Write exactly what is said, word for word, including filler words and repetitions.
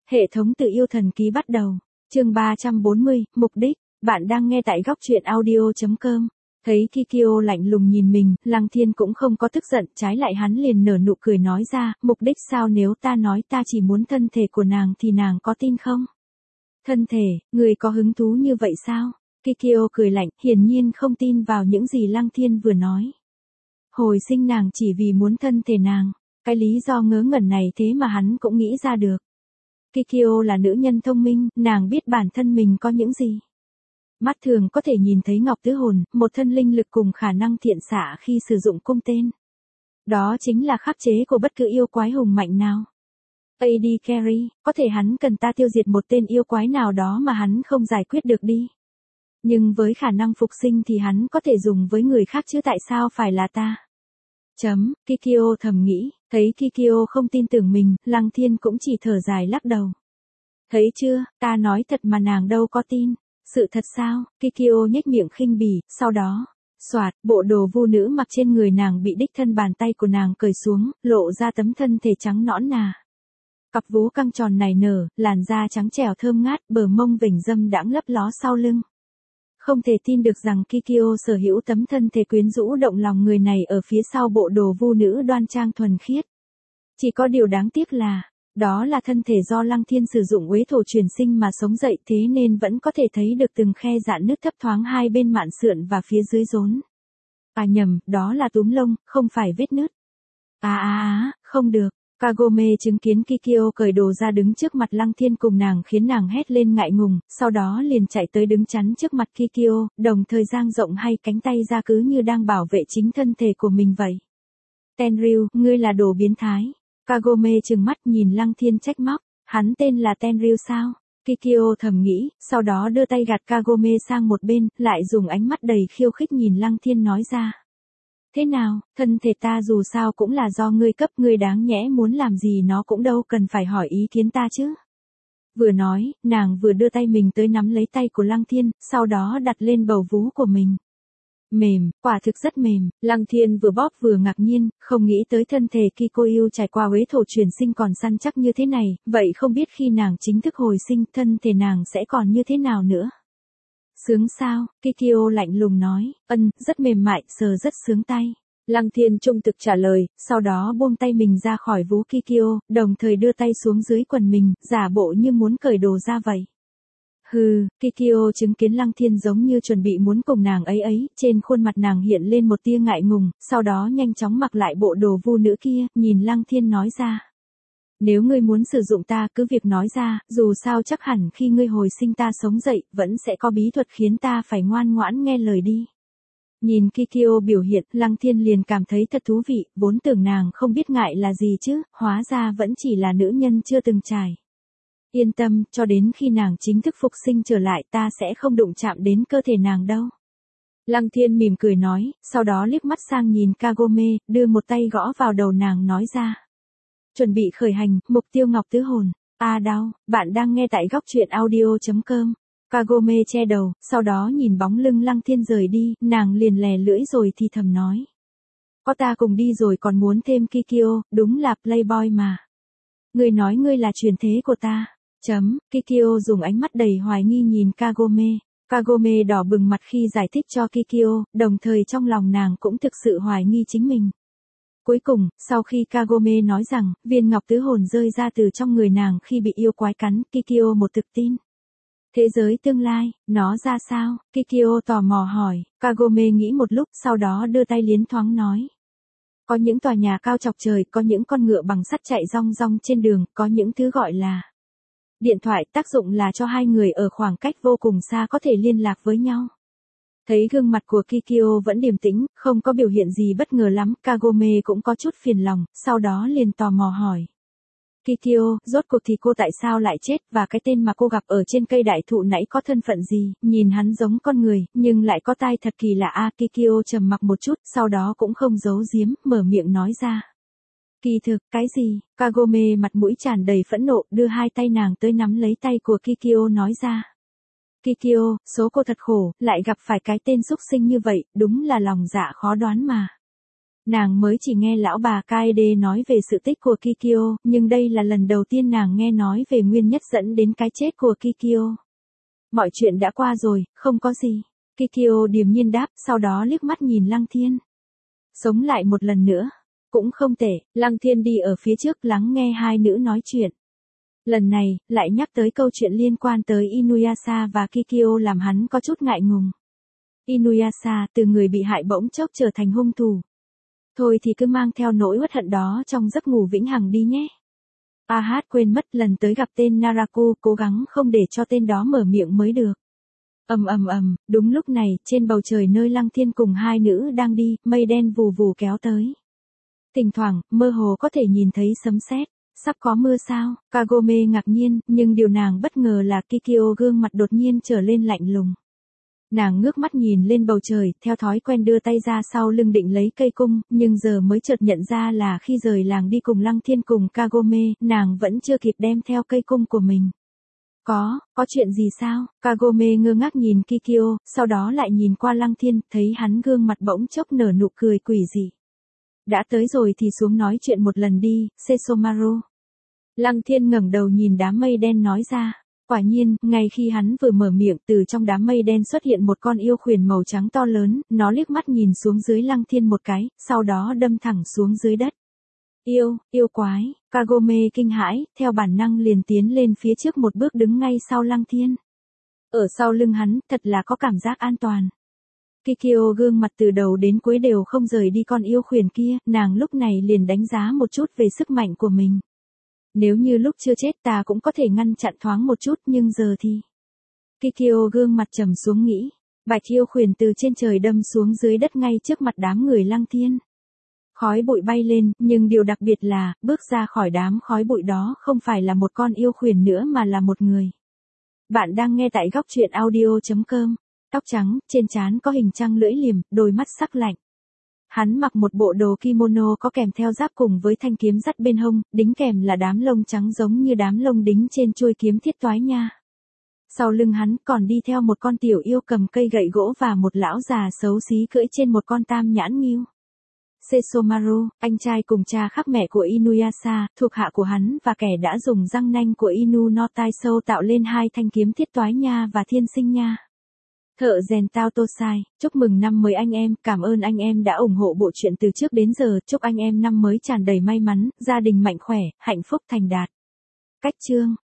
Hệ thống tự yêu thần ký bắt đầu. Chương ba trăm bốn mươi, mục đích. Bạn đang nghe tại góc truyện audio chấm com. Thấy Kikyo lạnh lùng nhìn mình, Lăng Thiên cũng không có tức giận, trái lại hắn liền nở nụ cười nói ra, mục đích sao, nếu ta nói ta chỉ muốn thân thể của nàng thì nàng có tin không? Thân thể, người có hứng thú như vậy sao? Kikyo cười lạnh, hiển nhiên không tin vào những gì Lăng Thiên vừa nói. Hồi sinh nàng chỉ vì muốn thân thể nàng, cái lý do ngớ ngẩn này thế mà hắn cũng nghĩ ra được. Kikyo là nữ nhân thông minh, nàng biết bản thân mình có những gì. Mắt thường có thể nhìn thấy Ngọc Tứ Hồn, một thân linh lực cùng khả năng thiện xạ khi sử dụng cung tên. Đó chính là khắc chế của bất cứ yêu quái hùng mạnh nào. a đê Carry, có thể hắn cần ta tiêu diệt một tên yêu quái nào đó mà hắn không giải quyết được đi. Nhưng với khả năng phục sinh thì hắn có thể dùng với người khác chứ tại sao phải là ta? Chấm, Kikyo thầm nghĩ, thấy Kikyo không tin tưởng mình, Lăng Thiên cũng chỉ thở dài lắc đầu. Thấy chưa, ta nói thật mà nàng đâu có tin. Sự thật sao? Kikyo nhếch miệng khinh bỉ, sau đó, xoạt, bộ đồ vu nữ mặc trên người nàng bị đích thân bàn tay của nàng cởi xuống, lộ ra tấm thân thể trắng nõn nà. Cặp vú căng tròn nảy nở, làn da trắng trẻo thơm ngát, bờ mông vểnh dâm đãng lấp ló sau lưng. Không thể tin được rằng Kikyo sở hữu tấm thân thể quyến rũ động lòng người này ở phía sau bộ đồ vu nữ đoan trang thuần khiết. Chỉ có điều đáng tiếc là, đó là thân thể do Lăng Thiên sử dụng uế thổ truyền sinh mà sống dậy, thế nên vẫn có thể thấy được từng khe rạn nứt thấp thoáng hai bên mạn sườn và phía dưới rốn. À nhầm, đó là túm lông, không phải vết nứt. À à à, không được. Kagome chứng kiến Kikyo cởi đồ ra đứng trước mặt Lăng Thiên cùng nàng khiến nàng hét lên ngại ngùng, sau đó liền chạy tới đứng chắn trước mặt Kikyo, đồng thời dang rộng hai cánh tay ra cứ như đang bảo vệ chính thân thể của mình vậy. Tenryu, ngươi là đồ biến thái. Kagome trừng mắt nhìn Lăng Thiên trách móc, hắn tên là Tenryu sao? Kikyo thầm nghĩ, sau đó đưa tay gạt Kagome sang một bên, lại dùng ánh mắt đầy khiêu khích nhìn Lăng Thiên nói ra. Thế nào, thân thể ta dù sao cũng là do ngươi cấp, ngươi đáng nhẽ muốn làm gì nó cũng đâu cần phải hỏi ý kiến ta chứ. Vừa nói, nàng vừa đưa tay mình tới nắm lấy tay của Lăng Thiên, sau đó đặt lên bầu vú của mình. Mềm, quả thực rất mềm, Lăng Thiên vừa bóp vừa ngạc nhiên, không nghĩ tới thân thể Kikoyu trải qua uế thổ truyền sinh còn săn chắc như thế này, vậy không biết khi nàng chính thức hồi sinh thân thể nàng sẽ còn như thế nào nữa. Sướng sao, Kikyo lạnh lùng nói, ân, rất mềm mại, sờ rất sướng tay. Lăng Thiên trung thực trả lời, sau đó buông tay mình ra khỏi vú Kikyo, đồng thời đưa tay xuống dưới quần mình, giả bộ như muốn cởi đồ ra vậy. Hừ, Kikyo chứng kiến Lăng Thiên giống như chuẩn bị muốn cùng nàng ấy ấy, trên khuôn mặt nàng hiện lên một tia ngại ngùng, sau đó nhanh chóng mặc lại bộ đồ vu nữ kia, nhìn Lăng Thiên nói ra. Nếu ngươi muốn sử dụng ta cứ việc nói ra, dù sao chắc hẳn khi ngươi hồi sinh ta sống dậy, vẫn sẽ có bí thuật khiến ta phải ngoan ngoãn nghe lời đi. Nhìn Kikyo biểu hiện, Lăng Thiên liền cảm thấy thật thú vị, vốn tưởng nàng không biết ngại là gì chứ, hóa ra vẫn chỉ là nữ nhân chưa từng trải. Yên tâm, cho đến khi nàng chính thức phục sinh trở lại ta sẽ không đụng chạm đến cơ thể nàng đâu. Lăng Thiên mỉm cười nói, sau đó liếc mắt sang nhìn Kagome, đưa một tay gõ vào đầu nàng nói ra. Chuẩn bị khởi hành, mục tiêu Ngọc Tứ Hồn. À đau, bạn đang nghe tại góc truyện audio chấm com. Kagome che đầu, sau đó nhìn bóng lưng Lăng Thiên rời đi, nàng liền lè lưỡi rồi thì thầm nói. Có ta cùng đi rồi còn muốn thêm Kikyo, đúng là playboy mà. Ngươi nói ngươi là truyền thế của ta. Chấm, Kikyo dùng ánh mắt đầy hoài nghi nhìn Kagome. Kagome đỏ bừng mặt khi giải thích cho Kikyo, đồng thời trong lòng nàng cũng thực sự hoài nghi chính mình. Cuối cùng, sau khi Kagome nói rằng, viên ngọc tứ hồn rơi ra từ trong người nàng khi bị yêu quái cắn, Kikyo một thực tin. Thế giới tương lai, nó ra sao? Kikyo tò mò hỏi, Kagome nghĩ một lúc sau đó đưa tay liến thoáng nói. Có những tòa nhà cao chọc trời, có những con ngựa bằng sắt chạy rong rong trên đường, có những thứ gọi là điện thoại, tác dụng là cho hai người ở khoảng cách vô cùng xa có thể liên lạc với nhau. Thấy gương mặt của Kikyo vẫn điềm tĩnh, không có biểu hiện gì bất ngờ lắm, Kagome cũng có chút phiền lòng, sau đó liền tò mò hỏi. Kikyo, rốt cuộc thì cô tại sao lại chết, và cái tên mà cô gặp ở trên cây đại thụ nãy có thân phận gì, nhìn hắn giống con người, nhưng lại có tai thật kỳ lạ a à, Kikyo trầm mặc một chút, sau đó cũng không giấu giếm, mở miệng nói ra. Kỳ thực, cái gì? Kagome mặt mũi tràn đầy phẫn nộ, đưa hai tay nàng tới nắm lấy tay của Kikyo nói ra. Kikyo, số cô thật khổ, lại gặp phải cái tên xúc sinh như vậy, đúng là lòng dạ khó đoán mà. Nàng mới chỉ nghe lão bà Kaede nói về sự tích của Kikyo, nhưng đây là lần đầu tiên nàng nghe nói về nguyên nhất dẫn đến cái chết của Kikyo. Mọi chuyện đã qua rồi, không có gì. Kikyo điềm nhiên đáp, sau đó liếc mắt nhìn Lăng Thiên. Sống lại một lần nữa. Cũng không tệ, Lăng Thiên đi ở phía trước lắng nghe hai nữ nói chuyện. Lần này, lại nhắc tới câu chuyện liên quan tới Inuyasha và Kikyo làm hắn có chút ngại ngùng. Inuyasha từ người bị hại bỗng chốc trở thành hung thủ. Thôi thì cứ mang theo nỗi uất hận đó trong giấc ngủ vĩnh hằng đi nhé. A Hát quên mất lần tới gặp tên Naraku, cố gắng không để cho tên đó mở miệng mới được. Ầm ầm ầm, đúng lúc này, trên bầu trời nơi Lăng Thiên cùng hai nữ đang đi, mây đen vù vù kéo tới. Thỉnh thoảng, mơ hồ có thể nhìn thấy sấm sét. Sắp có mưa sao? Kagome ngạc nhiên, nhưng điều nàng bất ngờ là Kikyo gương mặt đột nhiên trở lên lạnh lùng. Nàng ngước mắt nhìn lên bầu trời, theo thói quen đưa tay ra sau lưng định lấy cây cung, nhưng giờ mới chợt nhận ra là khi rời làng đi cùng Lăng Thiên cùng Kagome, nàng vẫn chưa kịp đem theo cây cung của mình. Có, có chuyện gì sao? Kagome ngơ ngác nhìn Kikyo, sau đó lại nhìn qua Lăng Thiên, thấy hắn gương mặt bỗng chốc nở nụ cười quỷ dị. Đã tới rồi thì xuống nói chuyện một lần đi, Sesomaru. Lăng Thiên ngẩng đầu nhìn đám mây đen nói ra. Quả nhiên, ngay khi hắn vừa mở miệng, từ trong đám mây đen xuất hiện một con yêu khuyển màu trắng to lớn, nó liếc mắt nhìn xuống dưới Lăng Thiên một cái, sau đó đâm thẳng xuống dưới đất. Yêu, yêu quái, Kagome kinh hãi, theo bản năng liền tiến lên phía trước một bước đứng ngay sau Lăng Thiên. Ở sau lưng hắn, thật là có cảm giác an toàn. Kikyo gương mặt từ đầu đến cuối đều không rời đi con yêu khuyển kia, nàng lúc này liền đánh giá một chút về sức mạnh của mình. Nếu như lúc chưa chết ta cũng có thể ngăn chặn thoáng một chút, nhưng giờ thì... Kikyo gương mặt trầm xuống nghĩ. Bạch yêu khuyển từ trên trời đâm xuống dưới đất ngay trước mặt đám người Lăng Thiên. Khói bụi bay lên, nhưng điều đặc biệt là, bước ra khỏi đám khói bụi đó không phải là một con yêu khuyển nữa mà là một người. Bạn đang nghe tại góc truyện audio chấm com. Tóc trắng, trên trán có hình trăng lưỡi liềm, đôi mắt sắc lạnh. Hắn mặc một bộ đồ kimono có kèm theo giáp cùng với thanh kiếm dắt bên hông, đính kèm là đám lông trắng giống như đám lông đính trên chuôi kiếm thiết toái nha. Sau lưng hắn còn đi theo một con tiểu yêu cầm cây gậy gỗ và một lão già xấu xí cưỡi trên một con tam nhãn ngưu. Sesomaru, anh trai cùng cha khác mẹ của Inuyasha, thuộc hạ của hắn và kẻ đã dùng răng nanh của Inu no Taisho tạo lên hai thanh kiếm thiết toái nha và thiên sinh nha. Thợ rèn Tao Tosai, chúc mừng năm mới anh em, cảm ơn anh em đã ủng hộ bộ truyện từ trước đến giờ, chúc anh em năm mới tràn đầy may mắn, gia đình mạnh khỏe, hạnh phúc thành đạt. Cách chương